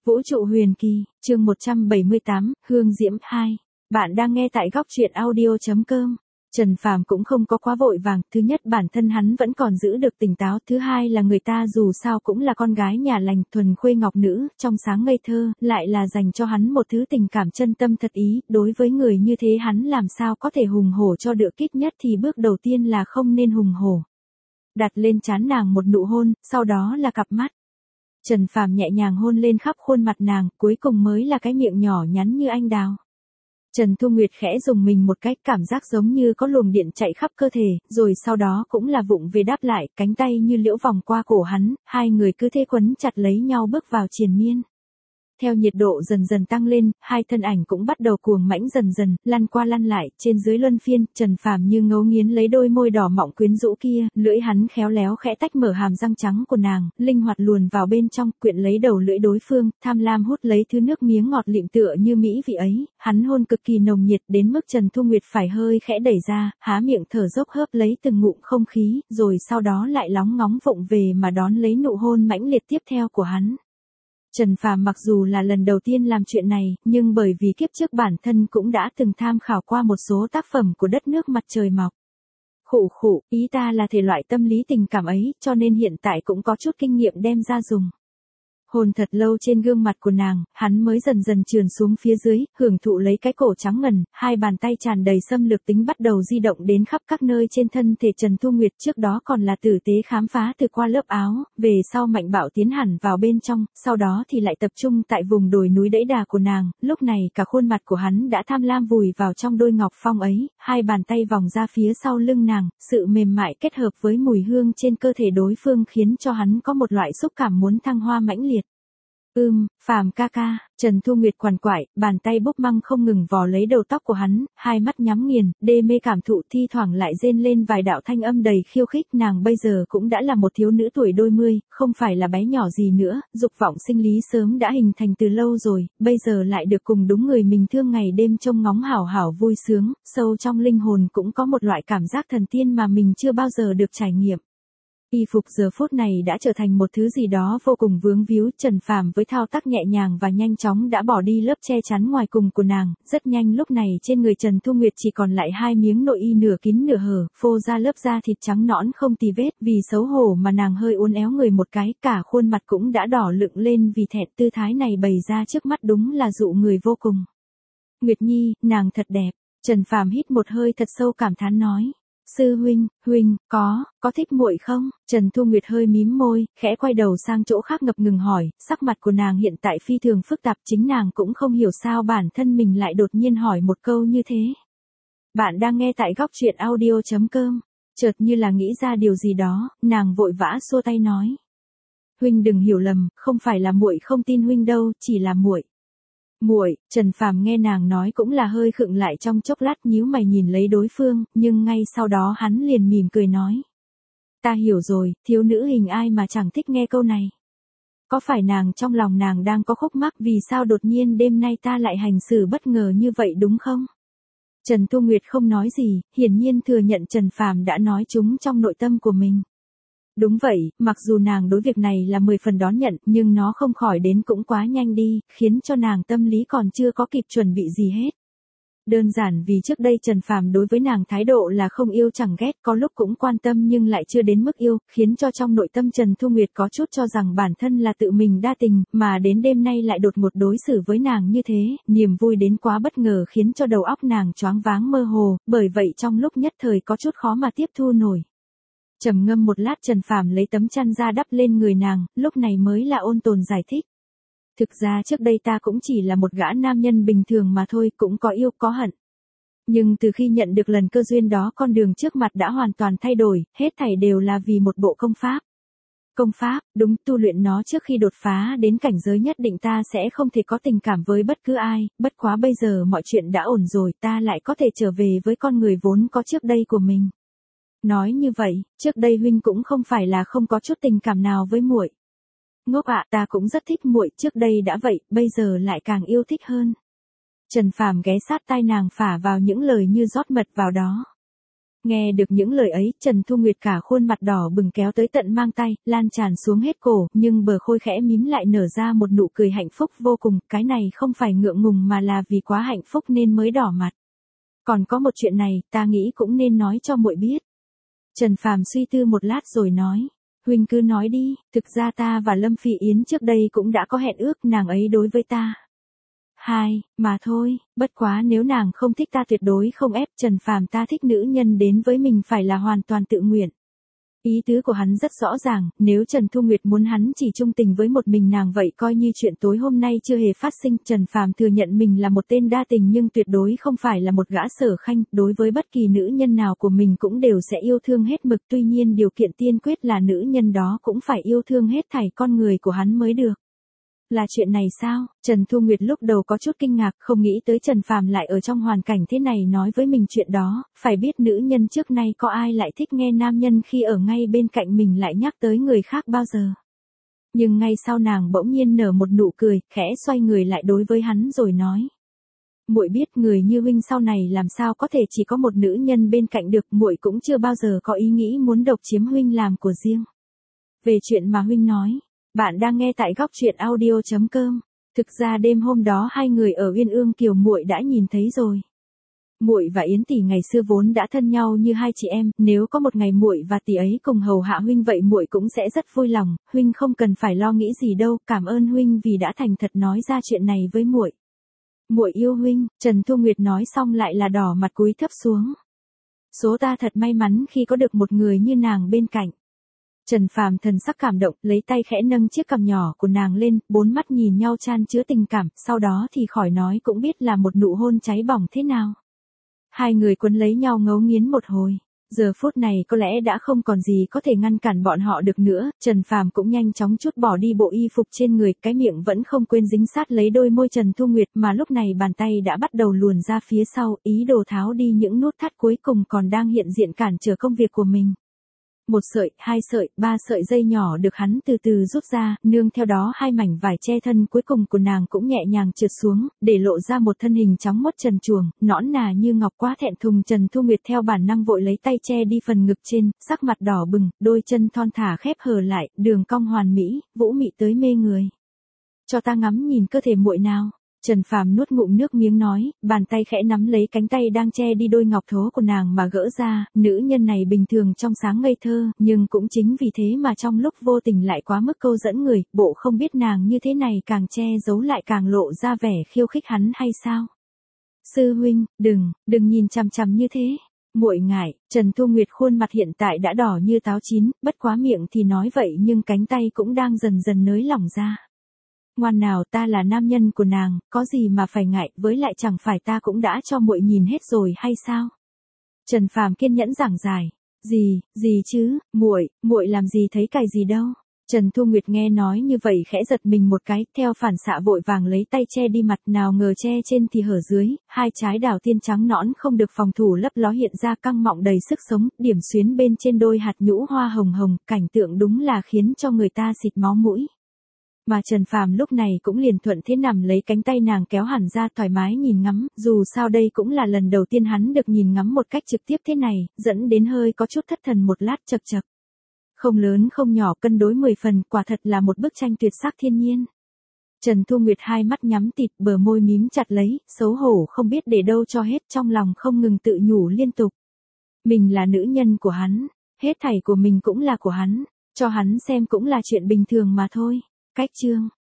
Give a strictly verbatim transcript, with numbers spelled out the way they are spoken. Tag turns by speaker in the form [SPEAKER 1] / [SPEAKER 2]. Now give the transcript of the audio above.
[SPEAKER 1] Vũ trụ huyền kỳ, chương một trăm bảy mươi tám, Hương Diễm hai. Bạn đang nghe tại góc truyện audio chấm com. Trần Phàm cũng không có quá vội vàng, thứ nhất bản thân hắn vẫn còn giữ được tỉnh táo, thứ hai là người ta dù sao cũng là con gái nhà lành, thuần khuê ngọc nữ, trong sáng ngây thơ, lại là dành cho hắn một thứ tình cảm chân tâm thật ý, đối với người như thế hắn làm sao có thể hùng hổ cho được, ít nhất thì bước đầu tiên là không nên hùng hổ. Đặt lên trán nàng một nụ hôn, sau đó là cặp mắt. Trần Phàm nhẹ nhàng hôn lên khắp khuôn mặt nàng, cuối cùng mới là cái miệng nhỏ nhắn như anh đào. Trần Thu Nguyệt khẽ dùng mình một cái, cảm giác giống như có luồng điện chạy khắp cơ thể, rồi sau đó cũng là vụng về đáp lại, cánh tay như liễu vòng qua cổ hắn, hai người cứ thế quấn chặt lấy nhau bước vào triền miên. Theo nhiệt độ dần dần tăng lên, hai thân ảnh cũng bắt đầu cuồng mãnh dần dần, lăn qua lăn lại, trên dưới luân phiên, Trần Phàm như ngấu nghiến lấy đôi môi đỏ mọng quyến rũ kia, lưỡi hắn khéo léo khẽ tách mở hàm răng trắng của nàng, linh hoạt luồn vào bên trong, quyện lấy đầu lưỡi đối phương, tham lam hút lấy thứ nước miếng ngọt lịm tựa như mỹ vị ấy, hắn hôn cực kỳ nồng nhiệt đến mức Trần Thu Nguyệt phải hơi khẽ đẩy ra, há miệng thở dốc hớp lấy từng ngụm không khí, rồi sau đó lại lóng ngóng vụng về mà đón lấy nụ hôn mãnh liệt tiếp theo của hắn. Trần Phàm mặc dù là lần đầu tiên làm chuyện này, nhưng bởi vì kiếp trước bản thân cũng đã từng tham khảo qua một số tác phẩm của đất nước mặt trời mọc. Khụ khụ, ý ta là thể loại tâm lý tình cảm ấy, cho nên hiện tại cũng có chút kinh nghiệm đem ra dùng. Hôn thật lâu trên gương mặt của nàng, hắn mới dần dần trườn xuống phía dưới, hưởng thụ lấy cái cổ trắng ngần, hai bàn tay tràn đầy xâm lược tính bắt đầu di động đến khắp các nơi trên thân thể Trần Thu Nguyệt, trước đó còn là tử tế khám phá từ qua lớp áo, về sau mạnh bạo tiến hẳn vào bên trong, sau đó thì lại tập trung tại vùng đồi núi đẫy đà của nàng, lúc này cả khuôn mặt của hắn đã tham lam vùi vào trong đôi ngọc phong ấy, hai bàn tay vòng ra phía sau lưng nàng, sự mềm mại kết hợp với mùi hương trên cơ thể đối phương khiến cho hắn có một loại xúc cảm muốn thăng hoa mãnh liệt. Ưm, Phàm ca ca, Trần Thu Nguyệt quằn quại, bàn tay bốc măng không ngừng vò lấy đầu tóc của hắn, hai mắt nhắm nghiền, đê mê cảm thụ, thi thoảng lại rên lên vài đạo thanh âm đầy khiêu khích, nàng bây giờ cũng đã là một thiếu nữ tuổi đôi mươi, không phải là bé nhỏ gì nữa, dục vọng sinh lý sớm đã hình thành từ lâu rồi, bây giờ lại được cùng đúng người mình thương ngày đêm trông ngóng hảo hảo vui sướng, sâu trong linh hồn cũng có một loại cảm giác thần tiên mà mình chưa bao giờ được trải nghiệm. Y phục giờ phút này đã trở thành một thứ gì đó vô cùng vướng víu, Trần Phàm với thao tác nhẹ nhàng và nhanh chóng đã bỏ đi lớp che chắn ngoài cùng của nàng, rất nhanh lúc này trên người Trần Thu Nguyệt chỉ còn lại hai miếng nội y nửa kín nửa hở, phô ra lớp da thịt trắng nõn không tì vết, vì xấu hổ mà nàng hơi uốn éo người một cái, cả khuôn mặt cũng đã đỏ lựng lên vì thẹn, tư thái này bày ra trước mắt đúng là dụ người vô cùng. Nguyệt Nhi, nàng thật đẹp, Trần Phàm hít một hơi thật sâu cảm thán nói. Sư huynh, huynh, có, có thích muội không? Trần Thu Nguyệt hơi mím môi, khẽ quay đầu sang chỗ khác ngập ngừng hỏi, sắc mặt của nàng hiện tại phi thường phức tạp, chính nàng cũng không hiểu sao bản thân mình lại đột nhiên hỏi một câu như thế. Bạn đang nghe tại góc truyện audio chấm com, chợt như là nghĩ ra điều gì đó, nàng vội vã xua tay nói. Huynh đừng hiểu lầm, không phải là muội không tin huynh đâu, chỉ là muội. Muội, Trần Phàm nghe nàng nói cũng là hơi khựng lại trong chốc lát, nhíu mày nhìn lấy đối phương, nhưng ngay sau đó hắn liền mỉm cười nói. Ta hiểu rồi, thiếu nữ hình ai mà chẳng thích nghe câu này. Có phải nàng trong lòng nàng đang có khúc mắc vì sao đột nhiên đêm nay ta lại hành xử bất ngờ như vậy đúng không? Trần Thu Nguyệt không nói gì, hiển nhiên thừa nhận Trần Phàm đã nói chúng trong nội tâm của mình. Đúng vậy, mặc dù nàng đối việc này là mười phần đón nhận, nhưng nó không khỏi đến cũng quá nhanh đi, khiến cho nàng tâm lý còn chưa có kịp chuẩn bị gì hết. Đơn giản vì trước đây Trần Phàm đối với nàng thái độ là không yêu chẳng ghét, có lúc cũng quan tâm nhưng lại chưa đến mức yêu, khiến cho trong nội tâm Trần Thu Nguyệt có chút cho rằng bản thân là tự mình đa tình, mà đến đêm nay lại đột ngột đối xử với nàng như thế, niềm vui đến quá bất ngờ khiến cho đầu óc nàng choáng váng mơ hồ, bởi vậy trong lúc nhất thời có chút khó mà tiếp thu nổi. Trầm ngâm một lát, Trần Phàm lấy tấm chăn ra đắp lên người nàng, lúc này mới là ôn tồn giải thích. Thực ra trước đây ta cũng chỉ là một gã nam nhân bình thường mà thôi, cũng có yêu có hận. Nhưng từ khi nhận được lần cơ duyên đó, con đường trước mặt đã hoàn toàn thay đổi, hết thảy đều là vì một bộ công pháp. Công pháp, đúng, tu luyện nó trước khi đột phá đến cảnh giới nhất định ta sẽ không thể có tình cảm với bất cứ ai, bất quá bây giờ mọi chuyện đã ổn rồi, ta lại có thể trở về với con người vốn có trước đây của mình. Nói như vậy, trước đây huynh cũng không phải là không có chút tình cảm nào với muội. Ngốc ạ, ta cũng rất thích muội, trước đây đã vậy, bây giờ lại càng yêu thích hơn. Trần Phàm ghé sát tai nàng phả vào những lời như rót mật vào đó. Nghe được những lời ấy, Trần Thu Nguyệt cả khuôn mặt đỏ bừng kéo tới tận mang tay, lan tràn xuống hết cổ, nhưng bờ môi khẽ mím lại nở ra một nụ cười hạnh phúc vô cùng, cái này không phải ngượng ngùng mà là vì quá hạnh phúc nên mới đỏ mặt. Còn có một chuyện này, ta nghĩ cũng nên nói cho muội biết. Trần Phàm suy tư một lát rồi nói, huynh cứ nói đi, thực ra ta và Lâm Phi Yến trước đây cũng đã có hẹn ước, nàng ấy đối với ta. Hai, mà thôi, bất quá nếu nàng không thích ta tuyệt đối không ép, Trần Phàm ta thích nữ nhân đến với mình phải là hoàn toàn tự nguyện. Ý tứ của hắn rất rõ ràng, nếu Trần Thu Nguyệt muốn hắn chỉ trung tình với một mình nàng vậy coi như chuyện tối hôm nay chưa hề phát sinh. Trần Phàm thừa nhận mình là một tên đa tình nhưng tuyệt đối không phải là một gã sở khanh, đối với bất kỳ nữ nhân nào của mình cũng đều sẽ yêu thương hết mực, tuy nhiên điều kiện tiên quyết là nữ nhân đó cũng phải yêu thương hết thảy con người của hắn mới được. Là chuyện này sao? Trần Thu Nguyệt lúc đầu có chút kinh ngạc, không nghĩ tới Trần Phàm lại ở trong hoàn cảnh thế này nói với mình chuyện đó, phải biết nữ nhân trước nay có ai lại thích nghe nam nhân khi ở ngay bên cạnh mình lại nhắc tới người khác bao giờ. Nhưng ngay sau nàng bỗng nhiên nở một nụ cười, khẽ xoay người lại đối với hắn rồi nói. Muội biết người như huynh sau này làm sao có thể chỉ có một nữ nhân bên cạnh được, muội cũng chưa bao giờ có ý nghĩ muốn độc chiếm huynh làm của riêng. Về chuyện mà huynh nói, bạn đang nghe tại góc truyện audio chấm com. Thực ra đêm hôm đó hai người ở Uyên Ương Kiều muội đã nhìn thấy rồi. Muội và Yến tỷ ngày xưa vốn đã thân nhau như hai chị em, nếu có một ngày muội và tỷ ấy cùng hầu hạ huynh vậy muội cũng sẽ rất vui lòng, huynh không cần phải lo nghĩ gì đâu, cảm ơn huynh vì đã thành thật nói ra chuyện này với muội. Muội yêu huynh, Trần Thu Nguyệt nói xong lại là đỏ mặt cúi thấp xuống. Số ta thật may mắn khi có được một người như nàng bên cạnh. Trần Phàm thần sắc cảm động, lấy tay khẽ nâng chiếc cằm nhỏ của nàng lên, bốn mắt nhìn nhau chan chứa tình cảm, sau đó thì khỏi nói cũng biết là một nụ hôn cháy bỏng thế nào. Hai người quấn lấy nhau ngấu nghiến một hồi. Giờ phút này có lẽ đã không còn gì có thể ngăn cản bọn họ được nữa, Trần Phàm cũng nhanh chóng trút bỏ đi bộ y phục trên người, cái miệng vẫn không quên dính sát lấy đôi môi Trần Thu Nguyệt mà lúc này bàn tay đã bắt đầu luồn ra phía sau, ý đồ tháo đi những nút thắt cuối cùng còn đang hiện diện cản trở công việc của mình. Một sợi, hai sợi, ba sợi dây nhỏ được hắn từ từ rút ra, nương theo đó hai mảnh vải che thân cuối cùng của nàng cũng nhẹ nhàng trượt xuống, để lộ ra một thân hình trắng muốt trần truồng, nõn nà như ngọc quá thẹn thùng. Trần Thu Nguyệt theo bản năng vội lấy tay che đi phần ngực trên, sắc mặt đỏ bừng, đôi chân thon thả khép hờ lại, đường cong hoàn mỹ, vũ mị tới mê người. Cho ta ngắm nhìn cơ thể muội nào. Trần Phàm nuốt ngụm nước miếng nói, bàn tay khẽ nắm lấy cánh tay đang che đi đôi ngọc thố của nàng mà gỡ ra, nữ nhân này bình thường trong sáng ngây thơ, nhưng cũng chính vì thế mà trong lúc vô tình lại quá mức câu dẫn người, bộ không biết nàng như thế này càng che giấu lại càng lộ ra vẻ khiêu khích hắn hay sao? Sư huynh, đừng, đừng nhìn chằm chằm như thế. Muội ngại, Trần Thu Nguyệt khuôn mặt hiện tại đã đỏ như táo chín, bất quá miệng thì nói vậy nhưng cánh tay cũng đang dần dần nới lỏng ra. Ngoan nào, ta là nam nhân của nàng, có gì mà phải ngại, với lại chẳng phải ta cũng đã cho muội nhìn hết rồi hay sao? Trần Phàm kiên nhẫn giảng giải. Gì, gì chứ, muội, muội làm gì thấy cài gì đâu. Trần Thu Nguyệt nghe nói như vậy khẽ giật mình một cái, theo phản xạ vội vàng lấy tay che đi mặt, nào ngờ che trên thì hở dưới, hai trái đào tiên trắng nõn không được phòng thủ lấp ló hiện ra căng mọng đầy sức sống, điểm xuyến bên trên đôi hạt nhũ hoa hồng hồng, cảnh tượng đúng là khiến cho người ta xịt máu mũi. Mà Trần Phàm lúc này cũng liền thuận thế nằm lấy cánh tay nàng kéo hẳn ra thoải mái nhìn ngắm, dù sao đây cũng là lần đầu tiên hắn được nhìn ngắm một cách trực tiếp thế này, dẫn đến hơi có chút thất thần một lát chậc chậc. Không lớn không nhỏ cân đối mười phần, quả thật là một bức tranh tuyệt sắc thiên nhiên. Trần Thu Nguyệt hai mắt nhắm tịt, bờ môi mím chặt lấy, xấu hổ không biết để đâu cho hết, trong lòng không ngừng tự nhủ liên tục. Mình là nữ nhân của hắn, hết thảy của mình cũng là của hắn, cho hắn xem cũng là chuyện bình thường mà thôi. Cách chương